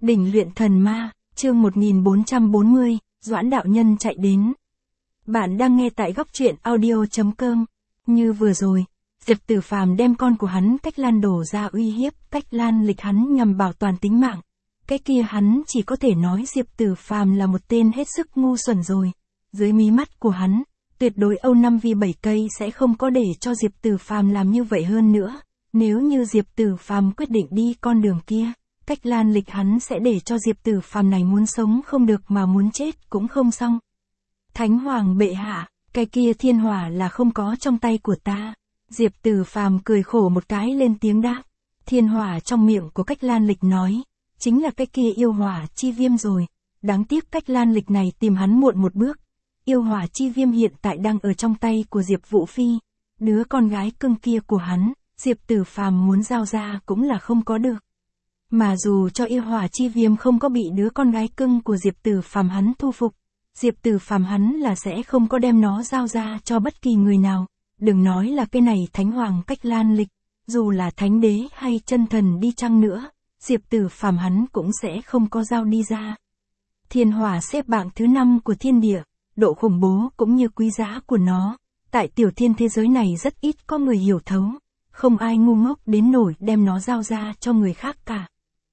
Đỉnh luyện thần ma, chương 1440, Doãn đạo nhân chạy đến. Bạn đang nghe tại góc truyện audio.com. Như vừa rồi, Diệp Tử Phàm đem con của hắn Cách Lan đổ ra uy hiếp Cách Lan Lịch hắn nhằm bảo toàn tính mạng. Cái kia hắn chỉ có thể nói Diệp Tử Phàm là một tên hết sức ngu xuẩn rồi. Dưới mí mắt của hắn, tuyệt đối Âu Năm Vi 7 cây sẽ không có để cho Diệp Tử Phàm làm như vậy hơn nữa. Nếu như Diệp Tử Phàm quyết định đi con đường kia, Cách Lan Lịch hắn sẽ để cho Diệp Tử Phàm này muốn sống không được mà muốn chết cũng không xong. Thánh Hoàng bệ hạ, cái kia thiên hỏa là không có trong tay của ta. Diệp Tử Phàm cười khổ một cái lên tiếng đáp. Thiên hỏa trong miệng của Cách Lan Lịch nói, chính là cái kia yêu hỏa chi viêm rồi. Đáng tiếc Cách Lan Lịch này tìm hắn muộn một bước. Yêu hỏa chi viêm hiện tại đang ở trong tay của Diệp Vũ Phi. Đứa con gái cưng kia của hắn, Diệp Tử Phàm muốn giao ra cũng là không có được. Mà dù cho yêu hỏa chi viêm không có bị đứa con gái cưng của Diệp Tử Phàm hắn thu phục, Diệp Tử Phàm hắn là sẽ không có đem nó giao ra cho bất kỳ người nào. Đừng nói là cái này Thánh Hoàng Cách Lan Lịch, dù là Thánh Đế hay chân thần đi chăng nữa, Diệp Tử Phàm hắn cũng sẽ không có giao đi ra. Thiên hỏa xếp bảng thứ 5 của thiên địa, độ khủng bố cũng như quý giá của nó, tại tiểu thiên thế giới này rất ít có người hiểu thấu, không ai ngu ngốc đến nổi đem nó giao ra cho người khác cả.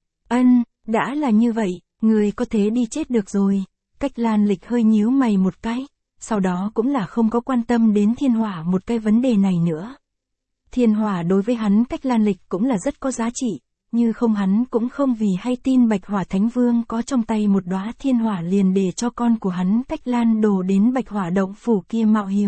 Đã là như vậy, người có thế đi chết được rồi. Cách Lan Lịch hơi nhíu mày một cái, sau đó cũng là không có quan tâm đến thiên hỏa một cái vấn đề này nữa. Thiên hỏa đối với hắn Cách Lan Lịch cũng là rất có giá trị, như không hắn cũng không vì hay tin Bạch Hỏa Thánh Vương có trong tay một đóa thiên hỏa liền để cho con của hắn Cách Lan đổ đến Bạch Hỏa động phủ kia mạo hiểm.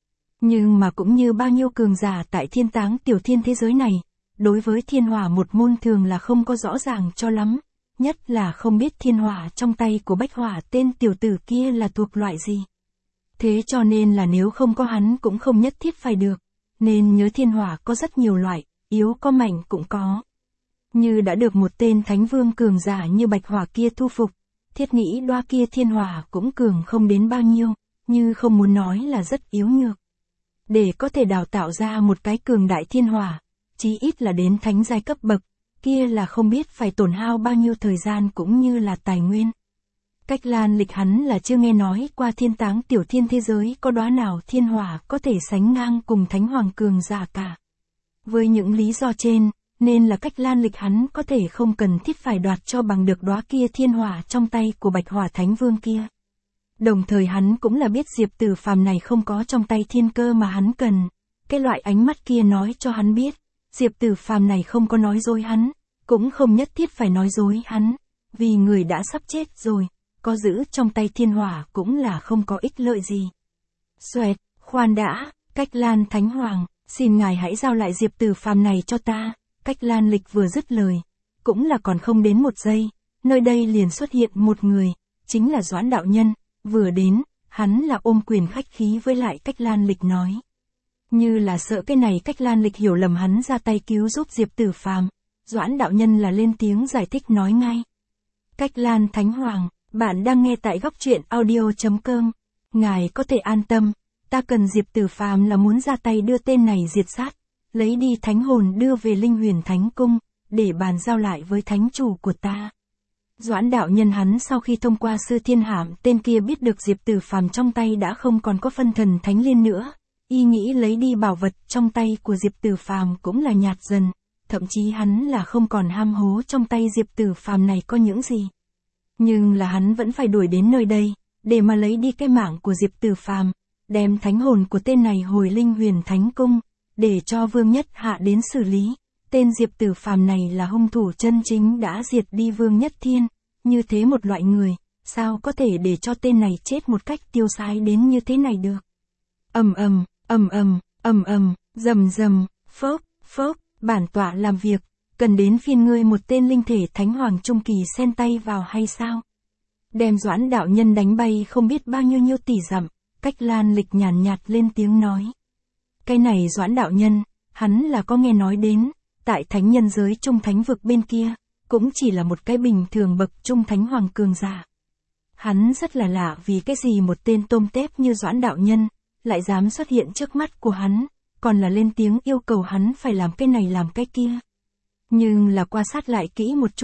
Nhưng mà cũng như bao nhiêu cường giả tại thiên táng tiểu thiên thế giới này, đối với thiên hỏa một môn thường là không có rõ ràng cho lắm, nhất là không biết thiên hỏa trong tay của Bách Hỏa tên tiểu tử kia là thuộc loại gì. Thế cho nên là nếu không có hắn cũng không nhất thiết phải được, nên nhớ thiên hỏa có rất nhiều loại, yếu có mạnh cũng có. Như đã được một tên thánh vương cường giả như Bạch Hỏa kia thu phục, thiết nghĩ đoa kia thiên hỏa cũng cường không đến bao nhiêu, như không muốn nói là rất yếu nhược. Để có thể đào tạo ra một cái cường đại thiên hỏa, chí ít là đến thánh giai cấp bậc, kia là không biết phải tổn hao bao nhiêu thời gian cũng như là tài nguyên. Cách Lan Lịch hắn là chưa nghe nói qua thiên táng tiểu thiên thế giới có đóa nào thiên hỏa có thể sánh ngang cùng thánh hoàng cường giả cả. Với những lý do trên, nên là Cách Lan Lịch hắn có thể không cần thiết phải đoạt cho bằng được đóa kia thiên hỏa trong tay của Bạch Hỏa Thánh Vương kia. Đồng thời hắn cũng là biết Diệp Tử Phàm này không có trong tay thiên cơ mà hắn cần. Cái loại ánh mắt kia nói cho hắn biết, Diệp Tử Phàm này không có nói dối hắn, cũng không nhất thiết phải nói dối hắn, vì người đã sắp chết rồi, có giữ trong tay thiên hỏa cũng là không có ích lợi gì. Xoẹt, khoan đã, Cách Lan Thánh Hoàng, xin ngài hãy giao lại Diệp Tử Phàm này cho ta. Cách Lan Lịch vừa dứt lời, cũng là còn không đến một giây, nơi đây liền xuất hiện một người, chính là Doãn đạo nhân, vừa đến, hắn là ôm quyền khách khí với lại Cách Lan Lịch nói. Như là sợ cái này Cách Lan Lịch hiểu lầm hắn ra tay cứu giúp Diệp Tử Phàm, Doãn đạo nhân là lên tiếng giải thích nói ngay. Cách Lan Thánh Hoàng, bạn đang nghe tại góc truyện audio.com, ngài có thể an tâm, ta cần Diệp Tử Phàm là muốn ra tay đưa tên này diệt sát, lấy đi thánh hồn đưa về Linh Huyền Thánh Cung, để bàn giao lại với thánh chủ của ta. Doãn đạo nhân hắn sau khi thông qua sư thiên hạm tên kia biết được Diệp Tử Phàm trong tay đã không còn có phân thần thánh liên nữa. Y nghĩ lấy đi bảo vật trong tay của Diệp Tử Phàm cũng là nhạt dần, thậm chí hắn là không còn ham hố trong tay Diệp Tử Phàm này có những gì. Nhưng là hắn vẫn phải đuổi đến nơi đây, để mà lấy đi cái mạng của Diệp Tử Phàm, đem thánh hồn của tên này hồi Linh Huyền Thánh Cung, để cho Vương Nhất Hạ đến xử lý. Tên Diệp Tử Phàm này là hung thủ chân chính đã diệt đi Vương Nhất Thiên, như thế một loại người, sao có thể để cho tên này chết một cách tiêu sái đến như thế này được. Rầm rầm, phốc, bản tọa làm việc, cần đến phiên ngươi một tên linh thể thánh hoàng trung kỳ xen tay vào hay sao? Đem Doãn đạo nhân đánh bay không biết bao nhiêu tỷ dặm, Cách Lan Lịch nhàn nhạt lên tiếng nói. Cái này Doãn đạo nhân, hắn là có nghe nói đến, tại thánh nhân giới trung thánh vực bên kia, cũng chỉ là một cái bình thường bậc trung thánh hoàng cường giả. Hắn rất là lạ vì cái gì một tên tôm tép như Doãn đạo nhân, lại dám xuất hiện trước mắt của hắn, còn là lên tiếng yêu cầu hắn phải làm cái này làm cái kia. Nhưng là quan sát lại kỹ một chút,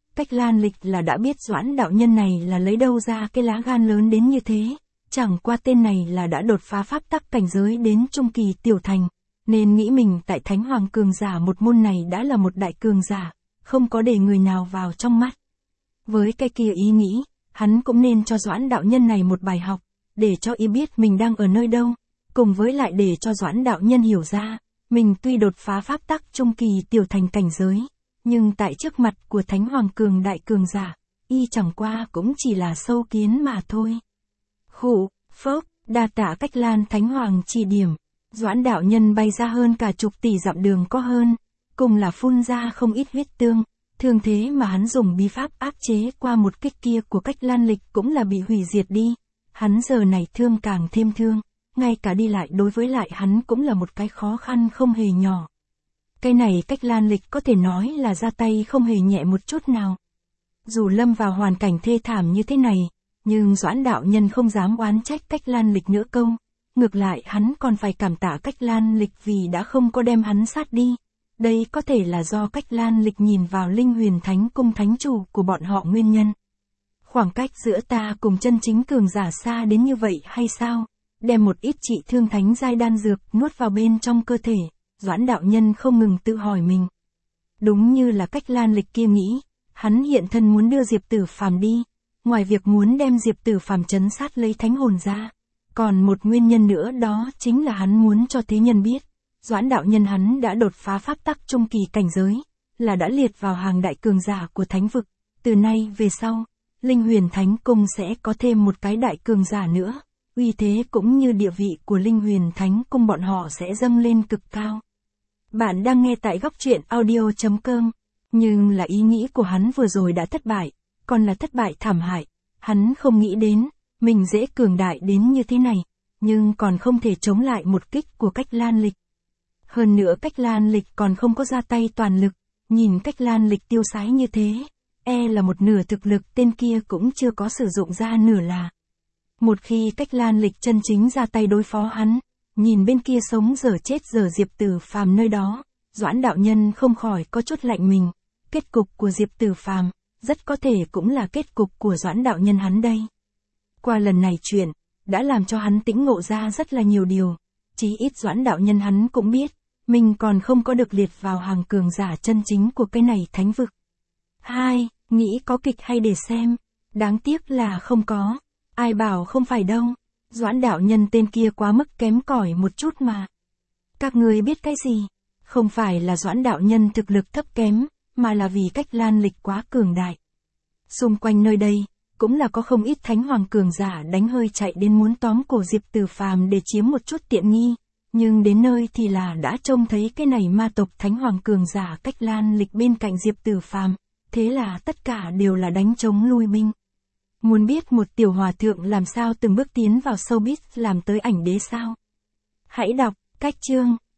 Cách Lan Lịch là đã biết Doãn đạo nhân này là lấy đâu ra cái lá gan lớn đến như thế, chẳng qua tên này là đã đột phá pháp tắc cảnh giới đến trung kỳ tiểu thành, nên nghĩ mình tại Thánh Hoàng cường giả một môn này đã là một đại cường giả, không có để người nào vào trong mắt. Với cái kia ý nghĩ, hắn cũng nên cho Doãn đạo nhân này một bài học, để cho y biết mình đang ở nơi đâu, cùng với lại để cho Doãn đạo nhân hiểu ra, mình tuy đột phá pháp tắc trung kỳ tiểu thành cảnh giới, nhưng tại trước mặt của Thánh Hoàng cường đại cường giả, y chẳng qua cũng chỉ là sâu kiến mà thôi. Khụ, phốc, đa tạ Cách Lan Thánh Hoàng chỉ điểm, Doãn đạo nhân bay ra hơn cả chục tỷ dặm đường có hơn, cùng là phun ra không ít huyết tương, thường thế mà hắn dùng bí pháp áp chế qua một kích kia của Cách Lan Lịch cũng là bị hủy diệt đi, hắn giờ này thương càng thêm thương, ngay cả đi lại đối với lại hắn cũng là một cái khó khăn không hề nhỏ. Cái này Cách Lan Lịch có thể nói là ra tay không hề nhẹ một chút nào. Dù lâm vào hoàn cảnh thê thảm như thế này, nhưng Doãn đạo nhân không dám oán trách Cách Lan Lịch nữa câu. Ngược lại hắn còn phải cảm tạ Cách Lan Lịch vì đã không có đem hắn sát đi. Đây có thể là do Cách Lan Lịch nhìn vào Linh Huyền Thánh Cung thánh chủ của bọn họ nguyên nhân. Khoảng cách giữa ta cùng chân chính cường giả xa đến như vậy hay sao? Đem một ít trị thương thánh giai đan dược nuốt vào bên trong cơ thể, Doãn đạo nhân không ngừng tự hỏi mình. Đúng như là Cách Lan Lịch kia nghĩ, hắn hiện thân muốn đưa Diệp Tử Phàm đi, ngoài việc muốn đem Diệp Tử Phàm trấn sát lấy thánh hồn ra, còn một nguyên nhân nữa đó chính là hắn muốn cho thế nhân biết, Doãn đạo nhân hắn đã đột phá pháp tắc trung kỳ cảnh giới, là đã liệt vào hàng đại cường giả của thánh vực, từ nay về sau, Linh Huyền Thánh Cung sẽ có thêm một cái đại cường giả nữa, uy thế cũng như địa vị của Linh Huyền Thánh Cung bọn họ sẽ dâng lên cực cao. Bạn đang nghe tại góc truyện audio.com, nhưng là ý nghĩ của hắn vừa rồi đã thất bại, còn là thất bại thảm hại, hắn không nghĩ đến, mình dễ cường đại đến như thế này, nhưng còn không thể chống lại một kích của Cách Lan Lịch. Hơn nữa Cách Lan Lịch còn không có ra tay toàn lực, nhìn Cách Lan Lịch tiêu sái như thế, là một nửa thực lực tên kia cũng chưa có sử dụng ra nửa là. Một khi Cách Lan Lịch chân chính ra tay đối phó hắn, nhìn bên kia sống dở chết dở Diệp Tử Phàm nơi đó, Doãn đạo nhân không khỏi có chút lạnh mình, kết cục của Diệp Tử Phàm rất có thể cũng là kết cục của Doãn đạo nhân hắn đây. Qua lần này chuyện, đã làm cho hắn tĩnh ngộ ra rất là nhiều điều, chí ít Doãn đạo nhân hắn cũng biết, mình còn không có được liệt vào hàng cường giả chân chính của cái này thánh vực. 2. Nghĩ có kịch hay để xem, đáng tiếc là không có, ai bảo không phải đâu, Doãn đạo nhân tên kia quá mức kém cỏi một chút mà. Các người biết cái gì? Không phải là Doãn đạo nhân thực lực thấp kém, mà là vì Cách Lan Lịch quá cường đại. Xung quanh nơi đây, cũng là có không ít thánh hoàng cường giả đánh hơi chạy đến muốn tóm cổ Diệp Tử Phàm để chiếm một chút tiện nghi, nhưng đến nơi thì là đã trông thấy cái này ma tộc thánh hoàng cường giả Cách Lan Lịch bên cạnh Diệp Tử Phàm, thế là tất cả đều là đánh trống lui binh. Muốn biết một tiểu hòa thượng làm sao từng bước tiến vào showbiz làm tới ảnh đế sao? Hãy đọc cách chương